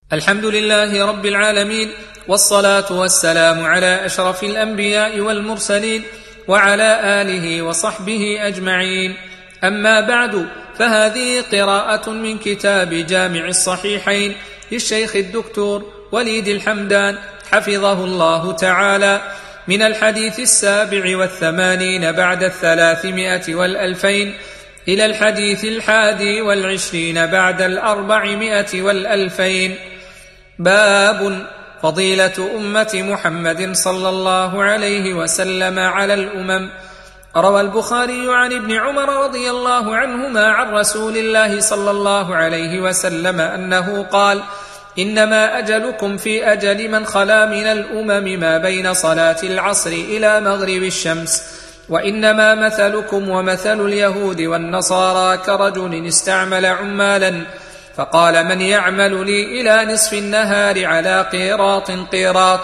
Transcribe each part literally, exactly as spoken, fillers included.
الحمد لله رب العالمين، والصلاة والسلام على أشرف الأنبياء والمرسلين وعلى آله وصحبه أجمعين. أما بعد، فهذه قراءة من كتاب جامع الصحيحين للشيخ الدكتور وليد الحمدان حفظه الله تعالى، من الحديث السابع والثمانين بعد الثلاثمائة والألفين إلى الحديث الحادي والعشرين بعد الأربعمائة والألفين. باب فضيلة أمة محمد صلى الله عليه وسلم على الأمم. روى البخاري عن ابن عمر رضي الله عنهما عن رسول الله صلى الله عليه وسلم أنه قال: إنما أجلكم في أجل من خلا من الأمم ما بين صلاة العصر إلى مغرب الشمس، وإنما مثلكم ومثل اليهود والنصارى كرجل استعمل عمالا فقال: من يعمل لي إلى نصف النهار على قيراط قيراط،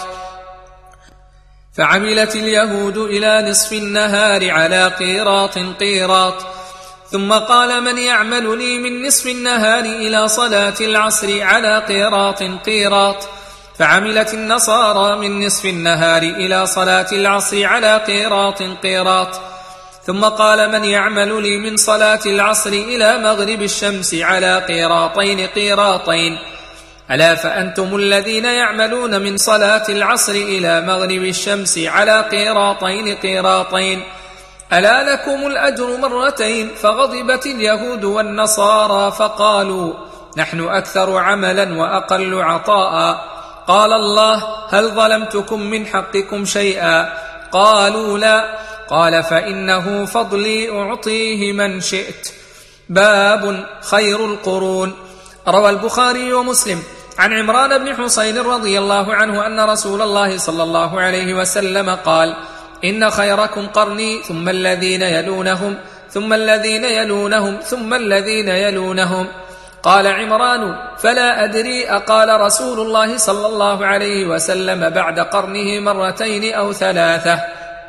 فعملت اليهود إلى نصف النهار على قيراط قيراط، ثم قال: من يعمل لي من نصف النهار إلى صلاة العصر على قيراط قيراط، فعملت النصارى من نصف النهار إلى صلاة العصر على قيراط قيراط، ثم قال: من يعمل لي من صلاة العصر إلى مغرب الشمس على قيراطين قيراطين. ألا فأنتم الذين يعملون من صلاة العصر إلى مغرب الشمس على قيراطين قيراطين، ألا لكم الأجر مرتين. فغضبت اليهود والنصارى فقالوا: نحن أكثر عملا وأقل عطاء. قال الله: هل ظلمتكم من حقكم شيئا؟ قالوا: لا. قال: فإنه فضلي أعطيه من شئت. باب خير القرون. روى البخاري ومسلم عن عمران بن حسين رضي الله عنه أن رسول الله صلى الله عليه وسلم قال: إن خيركم قرني ثم الذين يلونهم ثم الذين يلونهم ثم الذين يلونهم. قال عمران: فلا أدري أقال رسول الله صلى الله عليه وسلم بعد قرنه مرتين أو ثلاثة.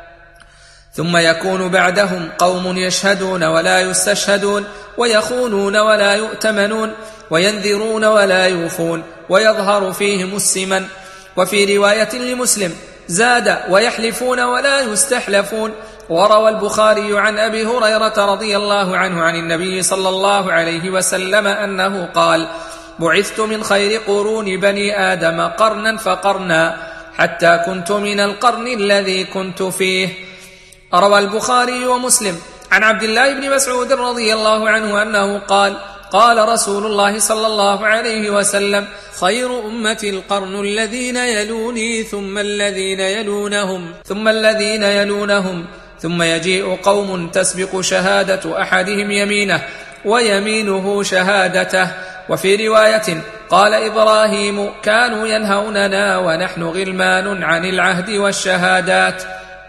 ثم يكون بعدهم قوم يشهدون ولا يستشهدون، ويخونون ولا يؤتمنون، وينذرون ولا يوفون، ويظهر فيهم السمن. وفي رواية لمسلم زاد: ويحلفون ولا يستحلفون. وروى البخاري عن أبي هريرة رضي الله عنه عن النبي صلى الله عليه وسلم أنه قال: بعثت من خير قرون بني آدم قرنا فقرنا، حتى كنت من القرن الذي كنت فيه. روى البخاري ومسلم عن عبد الله بن مسعود رضي الله عنه أنه قال: قال رسول الله صلى الله عليه وسلم: خير أمتي القرن الذين يلوني ثم الذين يلونهم ثم الذين يلونهم، ثم يجيء قوم تسبق شهادة أحدهم يمينه ويمينه شهادته. وفي رواية قال إبراهيم: كانوا ينهوننا ونحن غلمان عن العهد والشهادات.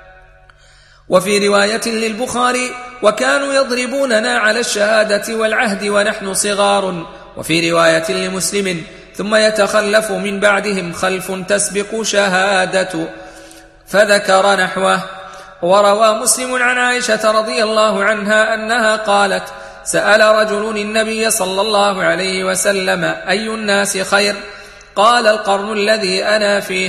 وفي رواية للبخاري: وكانوا يضربوننا على الشهادة والعهد ونحن صغار. وفي رواية لمسلم: ثم يتخلف من بعدهم خلف تسبق شهادة، فذكر نحوه. وروى مسلم عن عائشة رضي الله عنها أنها قالت: سأل رجل النبي صلى الله عليه وسلم: أي الناس خير؟ قال: القرن الذي أنا فيه،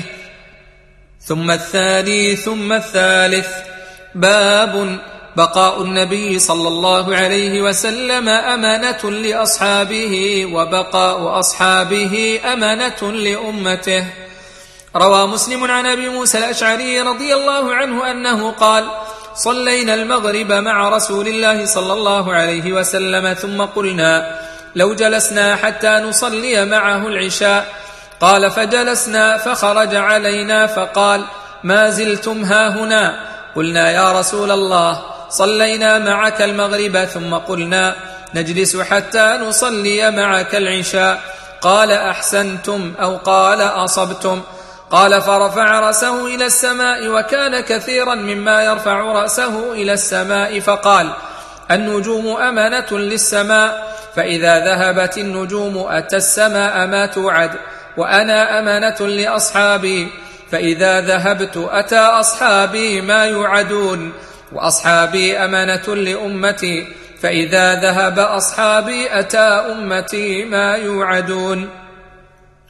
ثم الثاني ثم الثالث. باب بقاء النبي صلى الله عليه وسلم أمانة لأصحابه، وبقاء أصحابه أمانة لأمته. روى مسلم عن أبي موسى الأشعري رضي الله عنه أنه قال: صلينا المغرب مع رسول الله صلى الله عليه وسلم، ثم قلنا: لو جلسنا حتى نصلي معه العشاء. قال: فجلسنا، فخرج علينا فقال: ما زلتم هاهنا؟ قلنا: يا رسول الله، صلينا معك المغرب ثم قلنا: نجلس حتى نصلي معك العشاء. قال: أحسنتم، أو قال: أصبتم. قال: فرفع رأسه إلى السماء، وكان كثيرا مما يرفع رأسه إلى السماء، فقال: النجوم أمانة للسماء، فإذا ذهبت النجوم أتى السماء ما توعد، وأنا أمانة لأصحابي، فإذا ذهبت أتى أصحابي ما يوعدون، وأصحابي أمانة لأمتي، فإذا ذهب أصحابي أتى أمتي ما يوعدون.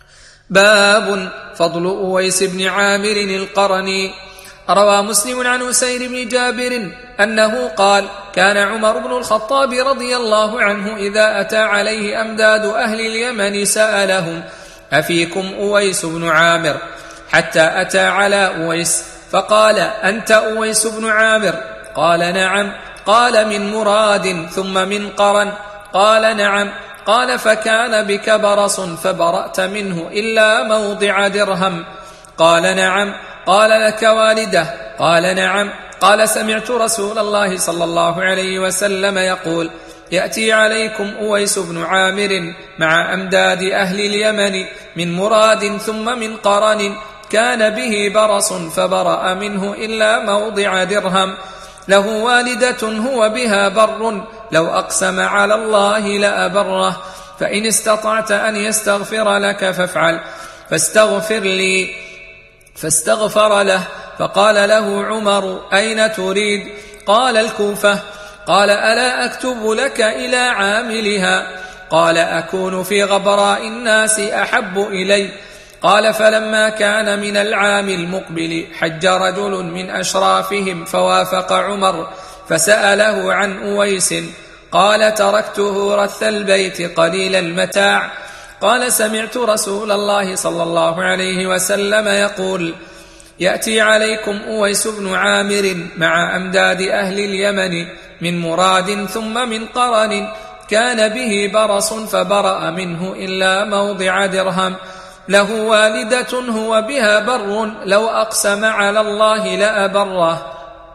باب فضل أويس بن عامر القرني. روى مسلم عن أسير بن جابر أنه قال: كان عمر بن الخطاب رضي الله عنه إذا أتى عليه أمداد أهل اليمن سألهم: أفيكم أويس بن عامر؟ حتى أتى على أويس فقال: أنت أويس بن عامر؟ قال: نعم. قال: من مراد ثم من قرن؟ قال: نعم. قال: فكان بك برص فبرأت منه إلا موضع درهم؟ قال: نعم. قال: لك والدة؟ قال: نعم. قال: سمعت رسول الله صلى الله عليه وسلم يقول: يأتي عليكم أويس بن عامر مع أمداد أهل اليمن من مراد ثم من قرن، كان به برص فبرأ منه إلا موضع درهم، له والدة هو بها بر، لو أقسم على الله لأبره، فإن استطعت أن يستغفر لك فافعل، فاستغفر لي. فاستغفر له. فقال له عمر: أين تريد؟ قال: الكوفة. قال: ألا أكتب لك إلى عاملها؟ قال: أكون في غبراء الناس أحب إلي. قال: فلما كان من العام المقبل حج رجل من أشرافهم فوافق عمر فسأله عن أويس، قال: تركته رث البيت قليل المتاع. قال: سمعت رسول الله صلى الله عليه وسلم يقول: يأتي عليكم أويس بن عامر مع أمداد أهل اليمن من مراد ثم من قرن، كان به برص فبرأ منه إلا موضع درهم، له والدة هو بها بر، لو أقسم على الله لأبره،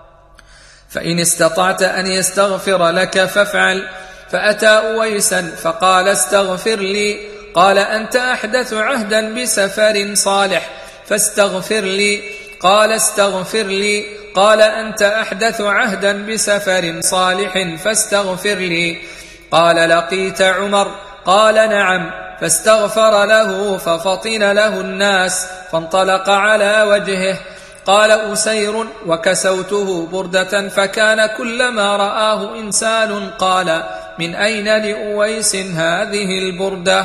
فإن استطعت أن يستغفر لك فافعل. فأتى أويسا فقال: استغفر لي. قال: أنت أحدث عهدا بسفر صالح فاستغفر لي. قال: استغفر لي. قال: أنت أحدث عهدا بسفر صالح فاستغفر لي. قال: لقيت عمر؟ قال: نعم. فاستغفر له ففطن له الناس فانطلق على وجهه. قال أسير: وكسوته بردة، فكان كلما رآه إنسان قال: من أين لأويس هذه البردة؟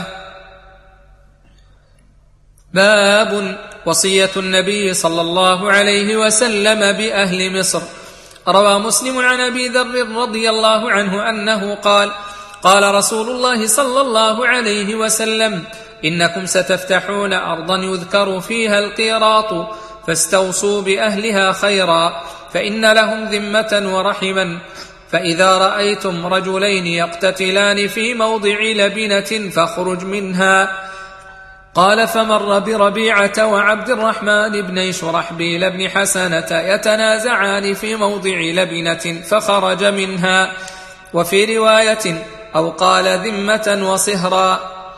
باب وصية النبي صلى الله عليه وسلم بأهل مصر. روى مسلم عن أبي ذر رضي الله عنه أنه قال: قال رسول الله صلى الله عليه وسلم: إنكم ستفتحون أرضا يذكر فيها القيراط، فاستوصوا بأهلها خيرا، فإن لهم ذمة ورحما، فإذا رأيتم رجلين يقتتلان في موضع لبنة فاخرج منها. قال: فمر بربيعة وعبد الرحمن بن شرحبيل بن حسنة يتنازعان في موضع لبنة فخرج منها. وفي رواية: أو قال ذمة وصهرا.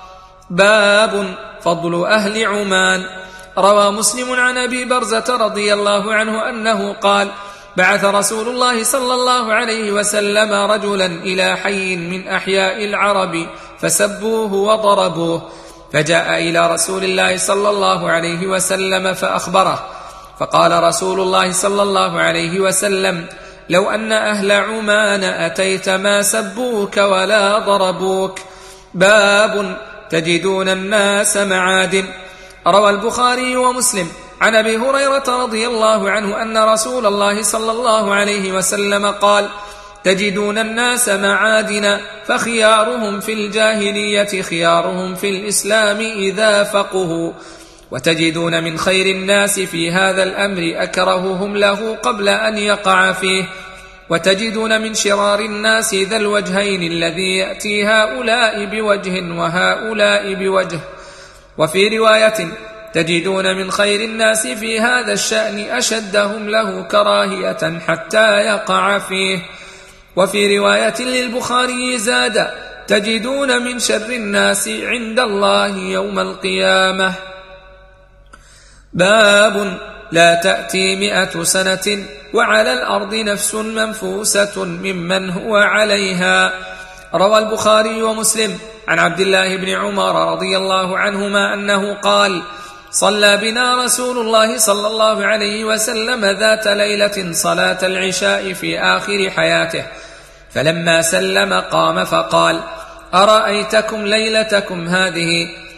باب فضل أهل عمان. روى مسلم عن أبي برزة رضي الله عنه أنه قال: بعث رسول الله صلى الله عليه وسلم رجلا إلى حي من أحياء العرب فسبوه وضربوه، فجاء إلى رسول الله صلى الله عليه وسلم فأخبره، فقال رسول الله صلى الله عليه وسلم: لو أن أهل عمان أتيت ما سبوك ولا ضربوك. باب تجدون الناس معادن. روى البخاري ومسلم عن أبي هريرة رضي الله عنه أن رسول الله صلى الله عليه وسلم قال: تجدون الناس معادن، فخيارهم في الجاهلية خيارهم في الإسلام إذا فقهوا، وتجدون من خير الناس في هذا الأمر أكرههم له قبل أن يقع فيه، وتجدون من شرار الناس ذا الوجهين الذي يأتي هؤلاء بوجه وهؤلاء بوجه. وفي رواية: تجدون من خير الناس في هذا الشأن أشدهم له كراهية حتى يقع فيه. وفي رواية للبخاري زاد: تجدون من شر الناس عند الله يوم القيامة. باب لا تأتي مئة سنة وعلى الأرض نفس منفوسة ممن هو عليها. روى البخاري ومسلم عن عبد الله بن عمر رضي الله عنهما أنه قال: صلى بنا رسول الله صلى الله عليه وسلم ذات ليلة صلاة العشاء في آخر حياته، فلما سلم قام فقال: أرأيتكم ليلتكم هذه؟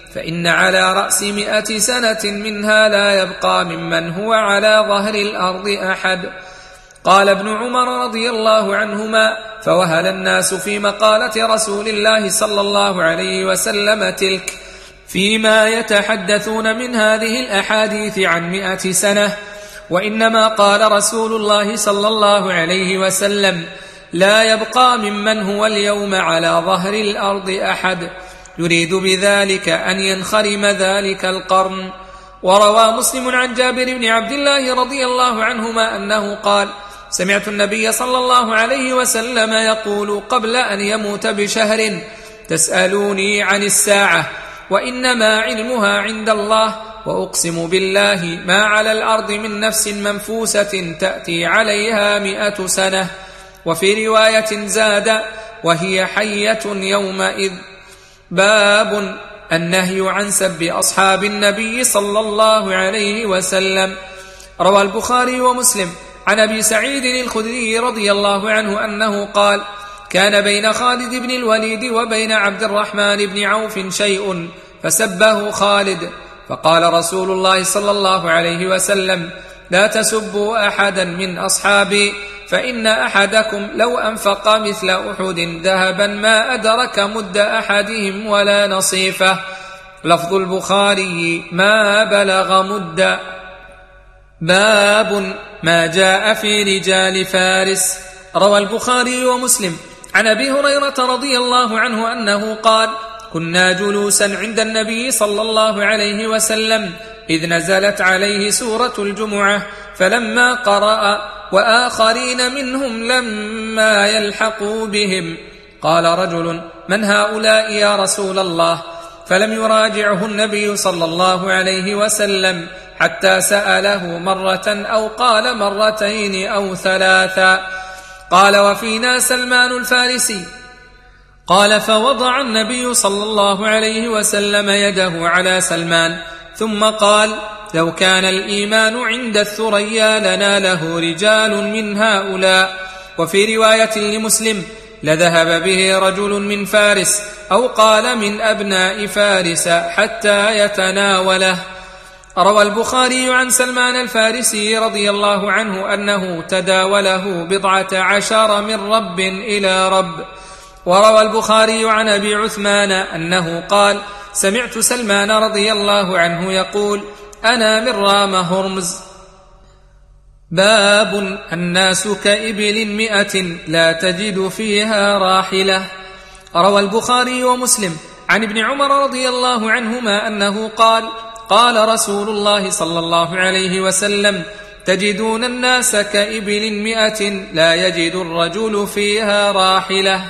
فإن على رأس مئة سنة منها لا يبقى ممن هو على ظهر الأرض أحد. قال ابن عمر رضي الله عنهما: فوهل الناس في مقالة رسول الله صلى الله عليه وسلم تلك فيما يتحدثون من هذه الأحاديث عن مئة سنة، وإنما قال رسول الله صلى الله عليه وسلم: لا يبقى ممن هو اليوم على ظهر الأرض أحد، يريد بذلك أن ينخرم ذلك القرن. وروى مسلم عن جابر بن عبد الله رضي الله عنهما أنه قال: سمعت النبي صلى الله عليه وسلم يقول قبل أن يموت بشهر: تسألوني عن الساعة وإنما علمها عند الله، وأقسم بالله ما على الأرض من نفس منفوسة تأتي عليها مئة سنة. وفي رواية زاد: وهي حية يومئذ. باب النهي عن سب أصحاب النبي صلى الله عليه وسلم. روى البخاري ومسلم عن أبي سعيد الخدري رضي الله عنه أنه قال: كان بين خالد بن الوليد وبين عبد الرحمن بن عوف شيء فسبه خالد، فقال رسول الله صلى الله عليه وسلم: لا تسبوا أحدا من أصحابي، فإن أحدكم لو أنفق مثل أحد ذهبا ما أدرك مد أحدهم ولا نصيفه. لفظ البخاري: ما بلغ مد. باب ما جاء في رجال فارس. روى البخاري ومسلم عن أبي هريرة رضي الله عنه أنه قال: كنا جلوسا عند النبي صلى الله عليه وسلم إذ نزلت عليه سورة الجمعة، فلما قرأ: وآخرين منهم لما يلحقوا بهم، قال رجل: من هؤلاء يا رسول الله؟ فلم يراجعه النبي صلى الله عليه وسلم حتى سأله مرة أو قال مرتين أو ثلاثا. قال: وفينا سلمان الفارسي. قال: فوضع النبي صلى الله عليه وسلم يده على سلمان ثم قال: لو كان الإيمان عند الثريا لناله رجال من هؤلاء. وفي رواية لمسلم: لذهب به رجل من فارس أو قال من أبناء فارس حتى يتناوله. روى البخاري عن سلمان الفارسي رضي الله عنه أنه تداوله بضعة عشر من رب إلى رب. وروى البخاري عن أبي عثمان أنه قال: سمعت سلمان رضي الله عنه يقول: أنا من رام هرمز. باب الناس كإبل مئة لا تجد فيها راحلة. روى البخاري ومسلم عن ابن عمر رضي الله عنهما أنه قال: قال رسول الله صلى الله عليه وسلم: تجدون الناس كإبل مئة لا يجد الرجل فيها راحلة.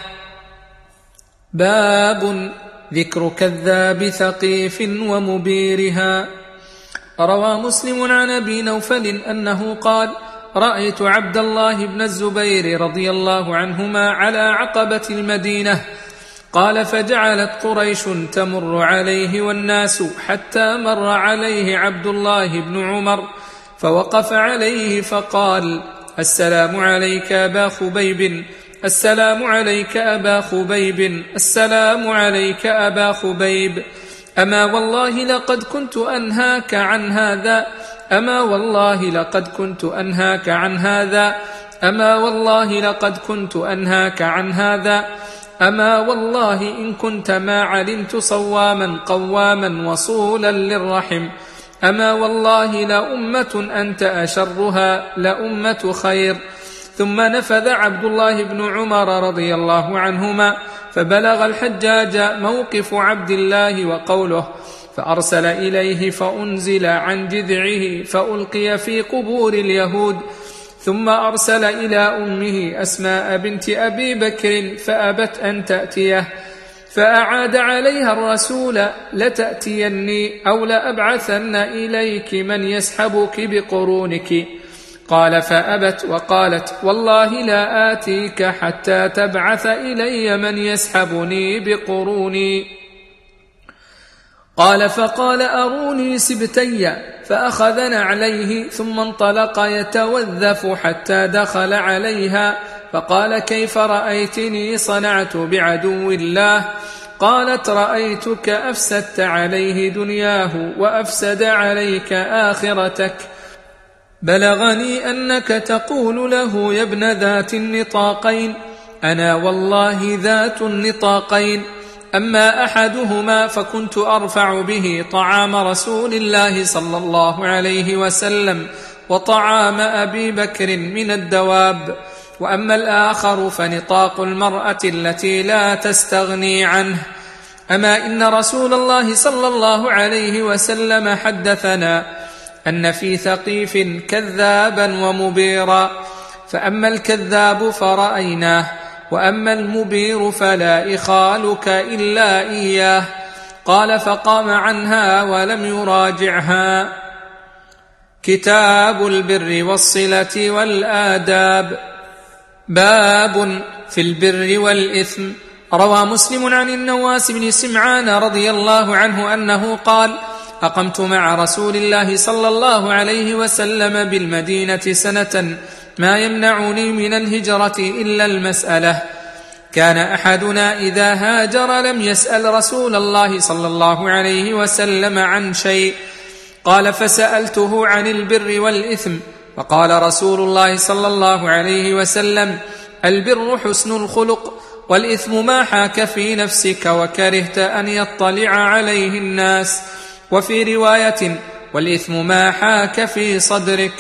باب ذكر كذاب ثقيف ومبيرها. روى مسلم عن أبي نوفل أنه قال: رأيت عبد الله بن الزبير رضي الله عنهما على عقبة المدينة. قال: فجعلت قريش تمر عليه والناس حتى مر عليه عبد الله بن عمر فوقف عليه فقال: السلام عليك أبا خبيب، السلام عليك أبا خبيب، السلام عليك أبا خبيب، أما والله لقد كنت أنهاك عن هذا، أما والله لقد كنت أنهاك عن هذا، أما والله لقد كنت أنهاك عن هذا، أما والله إن كنت ما علمت صواما قواما وصولا للرحم، أما والله لأمة أنت أشرها لأمة خير. ثم نفذ عبد الله بن عمر رضي الله عنهما فبلغ الحجاج موقف عبد الله وقوله، فأرسل إليه فأنزل عن جذعه فألقي في قبور اليهود. ثم أرسل إلى أمه أسماء بنت أبي بكر فأبت أن تأتيه، فأعاد عليها الرسول: لتأتيني أو لأبعثن إليك من يسحبك بقرونك. قال: فأبت وقالت: والله لا آتيك حتى تبعث إلي من يسحبني بقروني. قال: فقال: أروني سبتي، فأخذ نعليه ثم انطلق يتوذف حتى دخل عليها، فقال: كيف رأيتني صنعت بعدو الله؟ قالت: رأيتك أفسدت عليه دنياه وأفسد عليك آخرتك. بلغني أنك تقول له: يا ابن ذات النطاقين، أنا والله ذات النطاقين، أما أحدهما فكنت أرفع به طعام رسول الله صلى الله عليه وسلم وطعام أبي بكر من الدواب، وأما الآخر فنطاق المرأة التي لا تستغني عنه. أما إن رسول الله صلى الله عليه وسلم حدثنا أن في ثقيف كذابا ومبيرا، فأما الكذاب فرأيناه، وأما المبير فلا إخالك إلا إياه. قال: فقام عنها ولم يراجعها. كتاب البر والصلة والآداب. باب في البر والإثم. روى مسلم عن النواس بن سمعان رضي الله عنه أنه قال: أقمت مع رسول الله صلى الله عليه وسلم بالمدينة سنة، ما يمنعني من الهجرة إلا المسألة. كان أحدنا إذا هاجر لم يسأل رسول الله صلى الله عليه وسلم عن شيء. قال: فسألته عن البر والإثم، فقال رسول الله صلى الله عليه وسلم: البر حسن الخلق، والإثم ما حاك في نفسك وكرهت أن يطلع عليه الناس. وفي رواية: والإثم ما حاك في صدرك.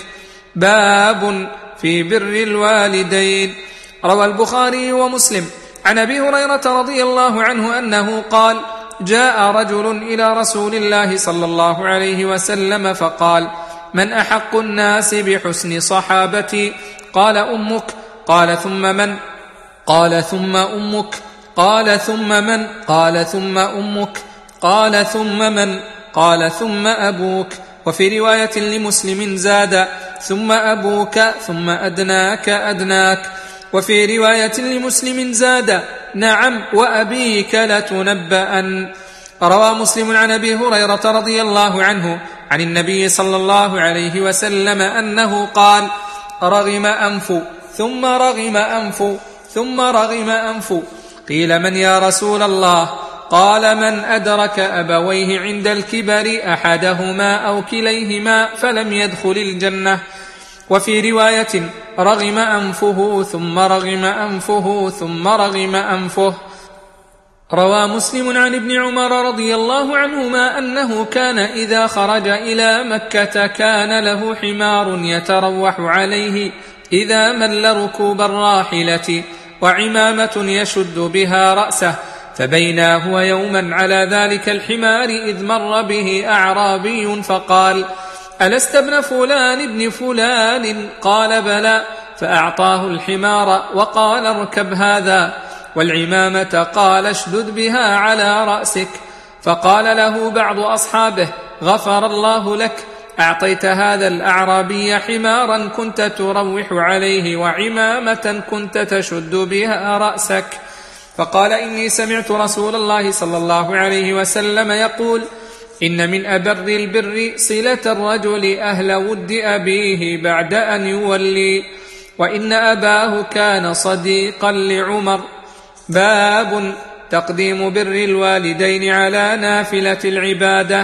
باب في بر الوالدين. روى البخاري ومسلم عن أبي هريرة رضي الله عنه أنه قال: جاء رجل إلى رسول الله صلى الله عليه وسلم فقال: من أحق الناس بحسن صحابتي؟ قال: أمك. قال: ثم من؟ قال: ثم أمك. قال: ثم من؟ قال: ثم أمك. قال: ثم من؟ قال: ثم أبوك. وفي رواية لمسلم زاد: ثم أبوك ثم أدناك أدناك. وفي رواية لمسلم زاد: نعم وأبيك لتنبأن. روى مسلم عن أبي هريرة رضي الله عنه عن النبي صلى الله عليه وسلم أنه قال: رغم أنف ثم رغم أنف ثم رغم أنف. قيل: من يا رسول الله؟ قال: من أدرك أبويه عند الكبر أحدهما أو كليهما فلم يدخل الجنة. وفي رواية: رغم أنفه ثم رغم أنفه ثم رغم أنفه. روى مسلم عن ابن عمر رضي الله عنهما أنه كان إذا خرج إلى مكة كان له حمار يتروح عليه إذا مل ركوب الراحلة، وعمامة يشد بها رأسه، فبينا هو يوما على ذلك الحمار إذ مر به أعرابي فقال: ألست ابن فلان ابن فلان؟ قال: بلى. فأعطاه الحمار وقال: اركب هذا. والعمامة قال: اشدد بها على رأسك. فقال له بعض أصحابه: غفر الله لك، أعطيت هذا الأعرابي حمارا كنت تروح عليه وعمامة كنت تشد بها رأسك. فقال: إني سمعت رسول الله صلى الله عليه وسلم يقول: إن من أبر البر صلة الرجل أهل ود أبيه بعد أن يولي، وإن أباه كان صديقا لعمر. باب تقديم بر الوالدين على نافلة العبادة.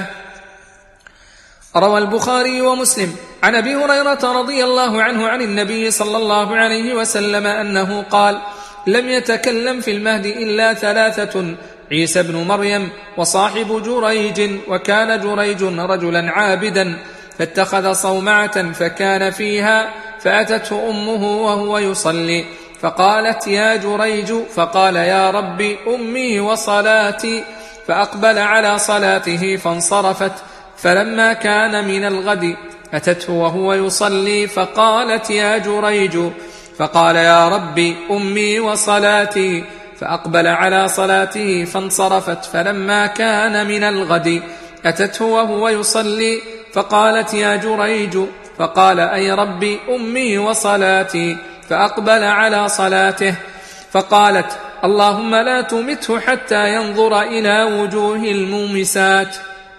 روى البخاري ومسلم عن أبي هريرة رضي الله عنه عن النبي صلى الله عليه وسلم أنه قال: لم يتكلم في المهد إلا ثلاثة: عيسى بن مريم، وصاحب جريج، وكان جريج رجلا عابدا فاتخذ صومعة فكان فيها، فأتته أمه وهو يصلي فقالت: يا جريج، فقال: يا ربي أمي وصلاتي، فأقبل على صلاته فانصرفت. فلما كان من الغد أتته وهو يصلي فقالت: يا جريج، فقال: يا ربي أمي وصلاتي، فأقبل على صلاته فانصرفت. فلما كان من الغد أتته وهو يصلي فقالت: يا جريج، فقال: أي ربي أمي وصلاتي، فأقبل على صلاته. فقالت: اللهم لا تمته حتى ينظر إلى وجوه المومسات.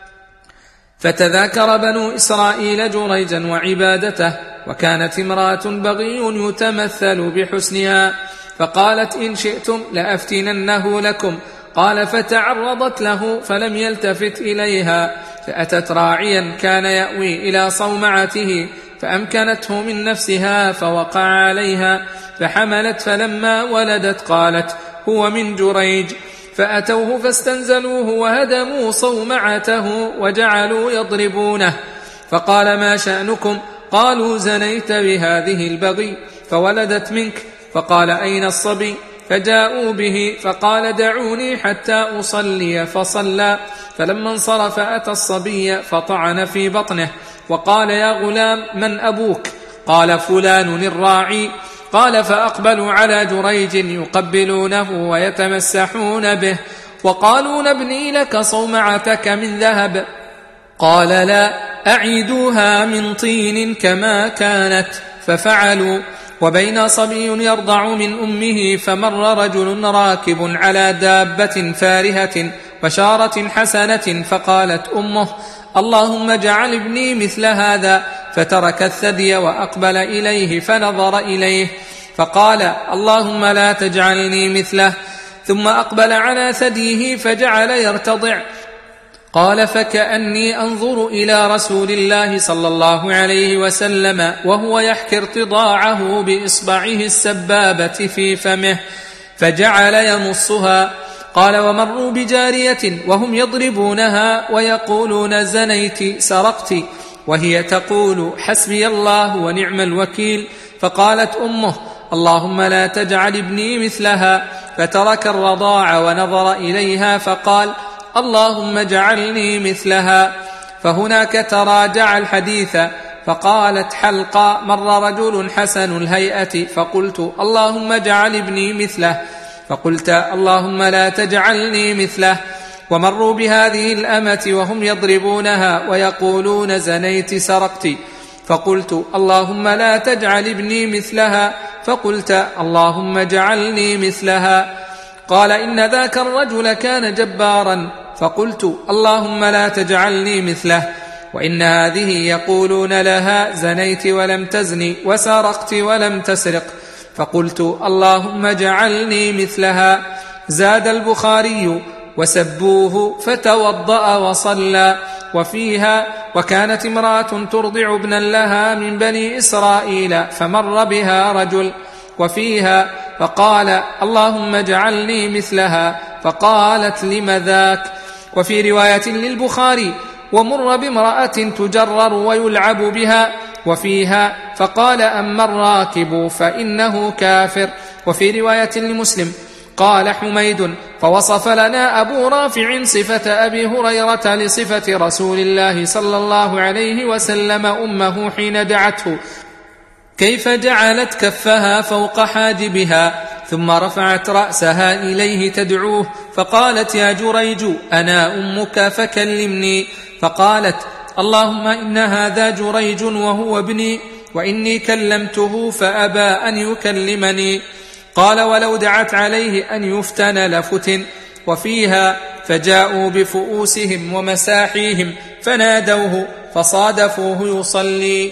فتذاكر بنو إسرائيل جريجا وعبادته، وكانت امرأة بغي يتمثل بحسنها، فقالت: إن شئتم لأفتننه لكم. قال فتعرضت له فلم يلتفت إليها، فأتت راعيا كان يأوي إلى صومعته فأمكنته من نفسها فوقع عليها فحملت، فلما ولدت قالت هو من جريج، فأتوه فاستنزلوه وهدموا صومعته وجعلوا يضربونه، فقال ما شأنكم؟ قالوا زنيت بهذه البغي فولدت منك. فقال أين الصبي؟ فجاءوا به، فقال دعوني حتى أصلي، فصلى، فلما انصرف أتى الصبي فطعن في بطنه وقال يا غلام من أبوك؟ قال فلان الراعي. قال فأقبلوا على جريج يقبلونه ويتمسحون به وقالوا نبني لك صومعتك من ذهب. قال لا، أعيدوها من طين كما كانت، ففعلوا. وبين صبي يرضع من أمه فمر رجل راكب على دابة فارهة وشارة حسنة، فقالت أمه اللهم اجعل ابني مثل هذا، فترك الثدي وأقبل إليه فنظر إليه فقال اللهم لا تجعلني مثله، ثم أقبل على ثديه فجعل يرتضع. قال فكأني أنظر إلى رسول الله صلى الله عليه وسلم وهو يحكي ارتضاعه بإصبعه السبابة في فمه فجعل يمصها. قال ومروا بجارية وهم يضربونها ويقولون زنيت سرقت، وهي تقول حسبي الله ونعم الوكيل. فقالت أمه اللهم لا تجعل ابني مثلها، فترك الرضاع ونظر إليها فقال اللهم اجعلني مثلها. فهناك تراجع الحديث. فقالت حلقة مر رجل حسن الهيئة فقلت اللهم اجعل ابني مثله، فقلت اللهم لا تجعلني مثله. ومروا بهذه الأمة وهم يضربونها ويقولون زنيت سرقت، فقلت اللهم لا تجعل ابني مثلها، فقلت اللهم اجعلني مثلها. قال إن ذاك الرجل كان جبارا، فقلت اللهم لا تجعلني مثله. وإن هذه يقولون لها زنيت ولم تزني وسرقت ولم تسرق، فقلت اللهم اجعلني مثلها. زاد البخاري وسبوه فتوضأ وصلى. وفيها وكانت امرأة ترضع ابنا لها من بني إسرائيل فمر بها رجل. وفيها فقال اللهم اجعلني مثلها، فقالت لم ذاك. وفي رواية للبخاري ومر بامرأة تجرر ويلعب بها. وفيها فقال أما الراكب فإنه كافر. وفي رواية لمسلم قال حميد فوصف لنا أبو رافع صفة أبي هريرة لصفة رسول الله صلى الله عليه وسلم أمه حين دعته، كيف جعلت كفها فوق حاجبها ثم رفعت رأسها إليه تدعوه، فقالت يا جريج أنا أمك فكلمني. فقالت اللهم إن هذا جريج وهو ابني، وإني كلمته فأبى أن يكلمني. قال ولو دعت عليه أن يفتن لفتن. وفيها فجاءوا بفؤوسهم ومساحيهم فنادوه فصادفوه يصلي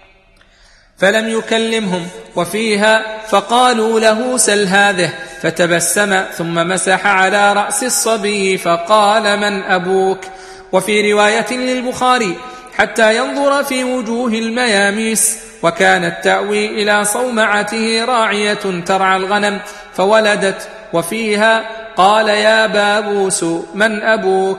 فلم يكلمهم. وفيها فقالوا له سل هذه، فتبسم ثم مسح على رأس الصبي فقال من أبوك. وفي رواية للبخاري حتى ينظر في وجوه المياميس. وكانت تأوي إلى صومعته راعية ترعى الغنم فولدت. وفيها قال يا بابوس من أبوك.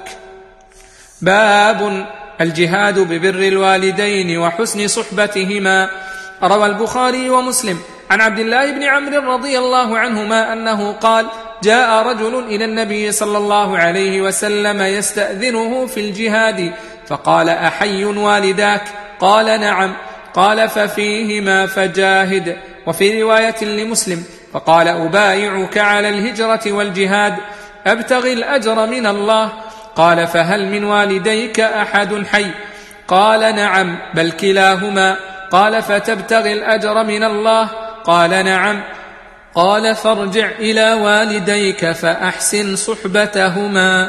باب الجهاد ببر الوالدين وحسن صحبتهما. روى البخاري ومسلم عن عبد الله بن عمرو رضي الله عنهما أنه قال جاء رجل إلى النبي صلى الله عليه وسلم يستأذنه في الجهاد، فقال أحي والداك؟ قال نعم. قال ففيهما فجاهد. وفي رواية لمسلم فقال أبايعك على الهجرة والجهاد أبتغي الأجر من الله. قال فهل من والديك أحد حي؟ قال نعم بل كلاهما. قال فتبتغي الأجر من الله؟ قال نعم. قال فارجع إلى والديك فأحسن صحبتهما.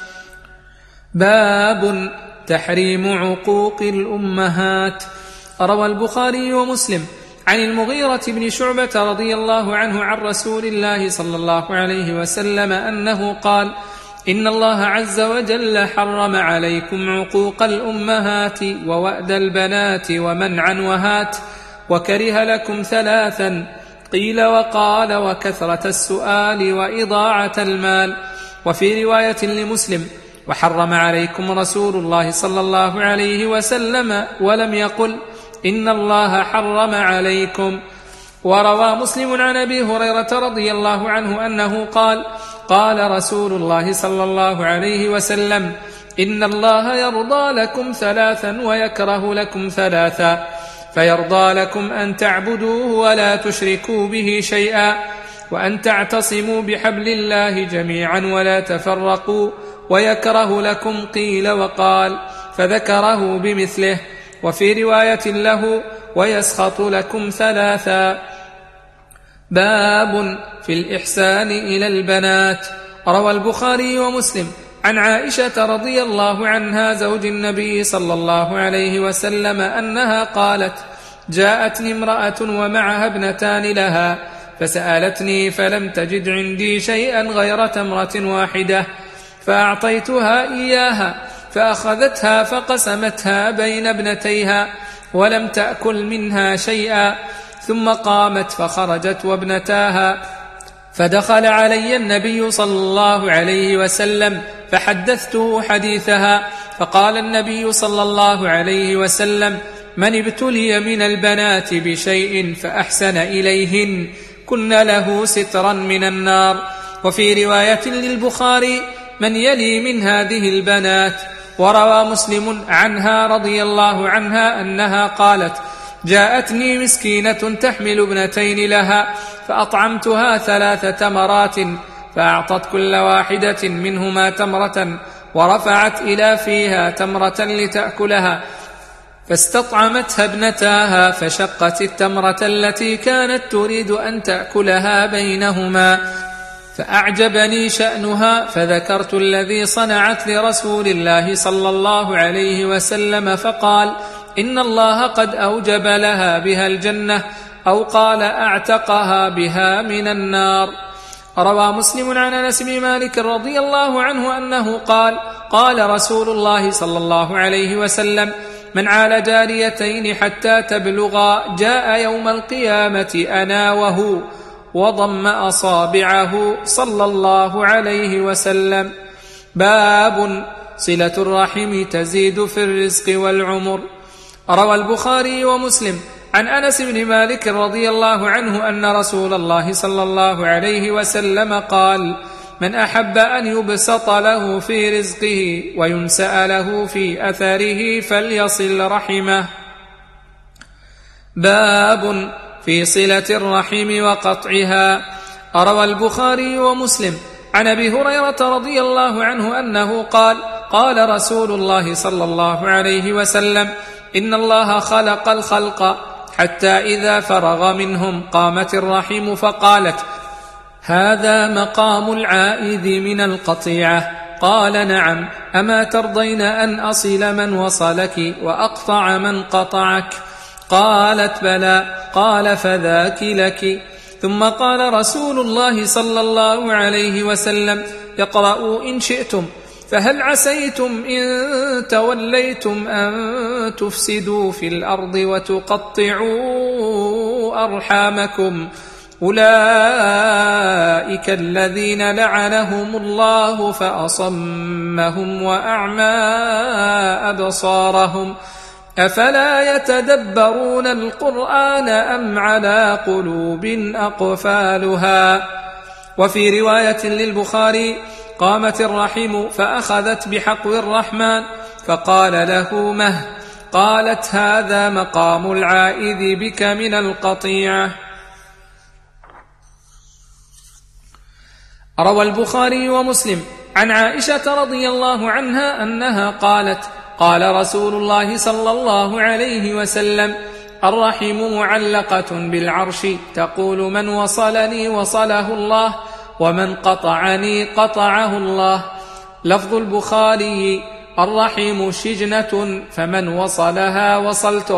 باب تحريم عقوق الأمهات. روى البخاري ومسلم عن المغيرة بن شعبة رضي الله عنه عن رسول الله صلى الله عليه وسلم أنه قال: إن الله عز وجل حرم عليكم عقوق الأمهات ووأد البنات ومنعا وهات، وكره لكم ثلاثا: قيل وقال وكثرة السؤال وإضاعة المال. وفي رواية لمسلم: وحرم عليكم رسول الله صلى الله عليه وسلم ولم يقل إن الله حرم عليكم. وروى مسلم عن أبي هريرة رضي الله عنه أنه قال: قال رسول الله صلى الله عليه وسلم: إن الله يرضى لكم ثلاثا ويكره لكم ثلاثا، فيرضى لكم أن تعبدوه ولا تشركوا به شيئا، وأن تعتصموا بحبل الله جميعا ولا تفرقوا، ويكره لكم قيل وقال، فذكره بمثله. وفي رواية له: ويسخط لكم ثلاثا. باب في الإحسان إلى البنات. روى البخاري ومسلم عن عائشة رضي الله عنها زوج النبي صلى الله عليه وسلم أنها قالت: جاءتني امرأة ومعها ابنتان لها، فسألتني فلم تجد عندي شيئا غير تمرة واحدة، فأعطيتها إياها، فأخذتها فقسمتها بين ابنتيها ولم تأكل منها شيئا، ثم قامت فخرجت وابنتاها، فدخل علي النبي صلى الله عليه وسلم فحدثته حديثها، فقال النبي صلى الله عليه وسلم: من ابتلي من البنات بشيء فأحسن إليهن كن له سترا من النار. وفي رواية للبخاري: من يلي من هذه البنات. وروى مسلم عنها رضي الله عنها أنها قالت: جاءتني مسكينة تحمل ابنتين لها، فأطعمتها ثلاث تمرات، فأعطت كل واحدة منهما تمرة، ورفعت إلى فيها تمرة لتأكلها، فاستطعمتها ابنتاها، فشقت التمرة التي كانت تريد أن تأكلها بينهما، فأعجبني شأنها، فذكرت الذي صنعت لرسول الله صلى الله عليه وسلم، فقال: إن الله قد أوجب لها بها الجنة، أو قال أعتقها بها من النار. روى مسلم عن أنس بن مالك رضي الله عنه أنه قال: قال رسول الله صلى الله عليه وسلم: من عال جاريتين حتى تبلغا جاء يوم القيامة أناوه وضم أصابعه صلى الله عليه وسلم. باب صلة الرحم تزيد في الرزق والعمر. روى البخاري ومسلم عن أنس بن مالك رضي الله عنه أن رسول الله صلى الله عليه وسلم قال: من أحب أن يبسط له في رزقه وينسأ له في أثره فليصل رحمه. باب في صلة الرحم وقطعها. روى البخاري ومسلم عن أبي هريرة رضي الله عنه أنه قال: قال رسول الله صلى الله عليه وسلم: إن الله خلق الخلق حتى إذا فرغ منهم قامت الرحم فقالت: هذا مقام العائذ من القطيعة. قال: نعم، أما ترضين أن أصل من وصلك وأقطع من قطعك؟ قالت: بلى. قال: فذاك لك. ثم قال رسول الله صلى الله عليه وسلم: اقرأوا إن شئتم، فهل عسيتم إن توليتم أن تفسدوا في الأرض وتقطعوا أرحامكم؟ أولئك الذين لعنهم الله فأصمهم وأعمى أبصارهم، أفلا يتدبرون القرآن أم على قلوب أقفالها؟ وفي رواية للبخاري: قامت الرحم فأخذت بحقو الرحمن فقال له: مه؟ قالت: هذا مقام العائذ بك من القطيعة. روى البخاري ومسلم عن عائشة رضي الله عنها أنها قالت: قال رسول الله صلى الله عليه وسلم: الرحم معلقة بالعرش، تقول من وصلني وصله الله، ومن قطعني قطعه الله. لفظ البخاري: الرحم شجنة، فمن وصلها وصلته،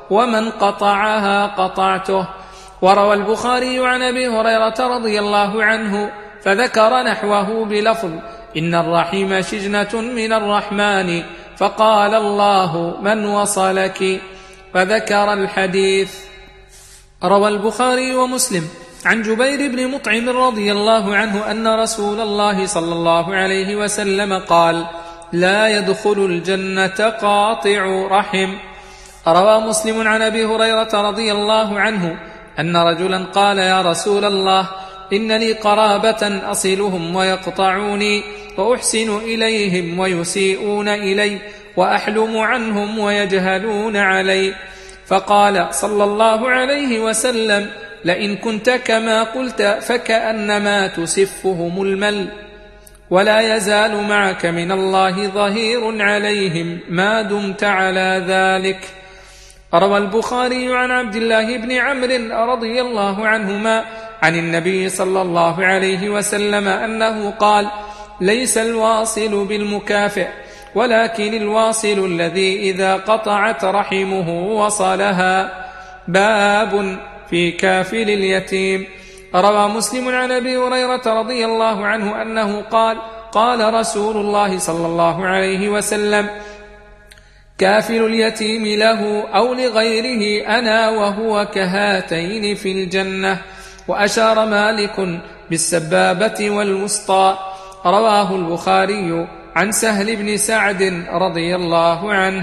ومن قطعها قطعته. وروى البخاري عن أبي هريرة رضي الله عنه فذكر نحوه بلفظ إن الرحيم شجنة من الرحمن فقال الله من وصلك، فذكر الحديث. روى البخاري ومسلم عن جبير بن مطعم رضي الله عنه أن رسول الله صلى الله عليه وسلم قال لا يدخل الجنة قاطع رحم. روى مسلم عن أبي هريرة رضي الله عنه أن رجلا قال يا رسول الله إن لي قرابة أصلهم ويقطعوني وأحسن إليهم ويسيئون إلي وأحلم عنهم ويجهلون علي، فقال صلى الله عليه وسلم لئن كنت كما قلت فكأنما تسفهم المل، ولا يزال معك من الله ظهير عليهم ما دمت على ذلك. روى البخاري عن عبد الله بن عمرو رضي الله عنهما عن النبي صلى الله عليه وسلم أنه قال ليس الواصل بالمكافئ ولكن الواصل الذي إذا قطعت رحمه وصلها. باب في كافل اليتيم. روى مسلم عن أبي هريرة رضي الله عنه أنه قال قال رسول الله صلى الله عليه وسلم كافل اليتيم له أو لغيره أنا وهو كهاتين في الجنة. وأشار مالك بالسبابة والوسطى. رواه البخاري عن سهل بن سعد رضي الله عنه.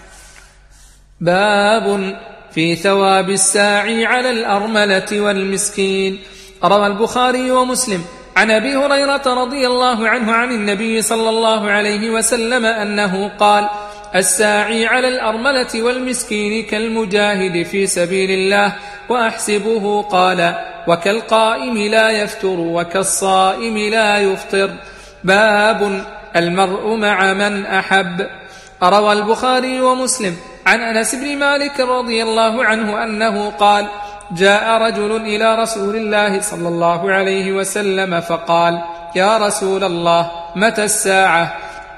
باب في ثواب الساعي على الأرملة والمسكين. روى البخاري ومسلم عن أبي هريرة رضي الله عنه عن النبي صلى الله عليه وسلم أنه قال الساعي على الأرملة والمسكين كالمجاهد في سبيل الله وأحسبه قال وكالقائم لا يفتر وكالصائم لا يفطر. باب المرء مع من أحب. روى البخاري ومسلم عن أنس بن مالك رضي الله عنه أنه قال جاء رجل إلى رسول الله صلى الله عليه وسلم فقال يا رسول الله متى الساعة؟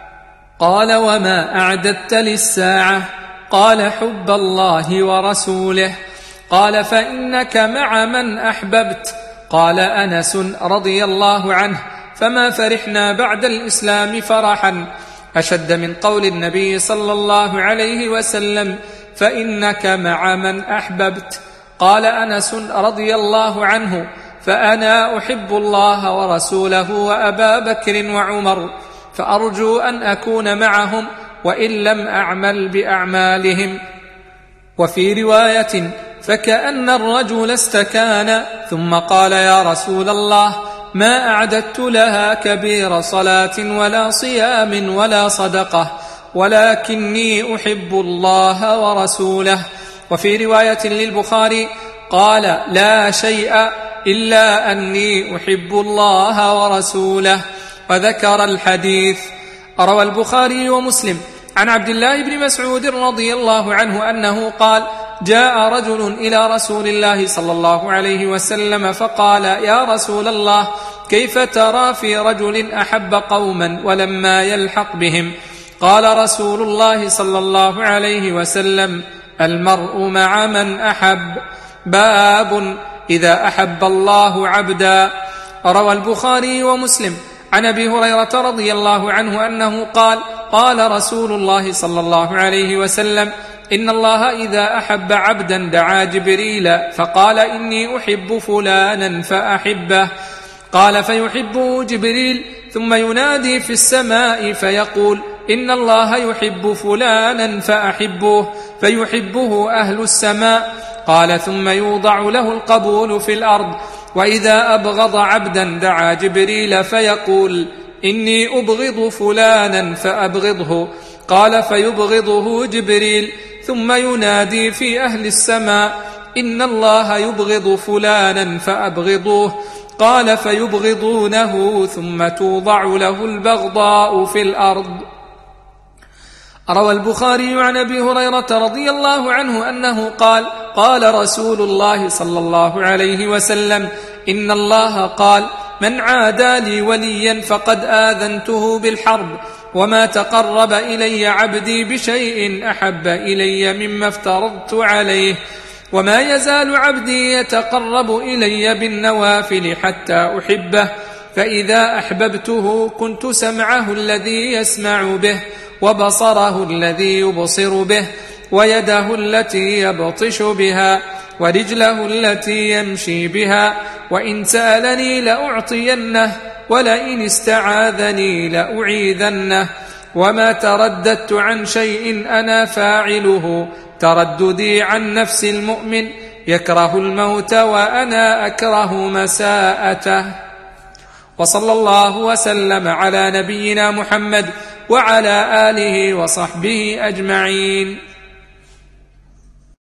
قال وما أعددت للساعة؟ قال حب الله ورسوله. قال فإنك مع من أحببت. قال أنس رضي الله عنه فما فرحنا بعد الإسلام فرحا أشد من قول النبي صلى الله عليه وسلم فإنك مع من أحببت. قال أنس رضي الله عنه فأنا أحب الله ورسوله وأبا بكر وعمر فأرجو أن أكون معهم وإن لم أعمل بأعمالهم. وفي رواية فكأن الرجل استكان ثم قال يا رسول الله ما أعددت لها كبير صلاة ولا صيام ولا صدقة ولكني أحب الله ورسوله. وفي رواية للبخاري قال لا شيء إلا أني أحب الله ورسوله، وذكر الحديث. روى البخاري ومسلم عن عبد الله بن مسعود رضي الله عنه أنه قال جاء رجل إلى رسول الله صلى الله عليه وسلم فقال يا رسول الله كيف ترى في رجل أحب قوما ولما يلحق بهم؟ قال رسول الله صلى الله عليه وسلم المرء مع من أحب. باب إذا أحب الله عبدا. روى البخاري ومسلم عن أبي هريرة رضي الله عنه أنه قال قال رسول الله صلى الله عليه وسلم إن الله إذا أحب عبدا دعا جبريل فقال إني أحب فلانا فأحبه. قال فيحبه جبريل ثم ينادي في السماء فيقول إن الله يحب فلانا فأحبه فيحبه أهل السماء. قال ثم يوضع له القبول في الأرض وإذا أبغض عبدا دعا جبريل فيقول إني أبغض فلانا فأبغضه. قال فيبغضه جبريل ثم ينادي في أهل السماء إن الله يبغض فلانا فأبغضوه. قال فيبغضونه ثم توضع له البغضاء في الأرض. روى البخاري عن أبي هريرة رضي الله عنه أنه قال قال رسول الله صلى الله عليه وسلم إن الله قال من عادى لي وليا فقد آذنته بالحرب وما تقرب إلي عبدي بشيء أحب إلي مما افترضت عليه. وما يزال عبدي يتقرب إلي بالنوافل حتى أحبه، فإذا أحببته كنت سمعه الذي يسمع به، وبصره الذي يبصر به، ويده التي يبطش بها، ورجله التي يمشي بها. وإن سألني لأعطينه، ولئن استعاذني لأعيذنه. وما ترددت عن شيء أنا فاعله ترددي عن نفس المؤمن يكره الموت وأنا أكره مساءته. وصلى الله وسلم على نبينا محمد وعلى آله وصحبه أجمعين.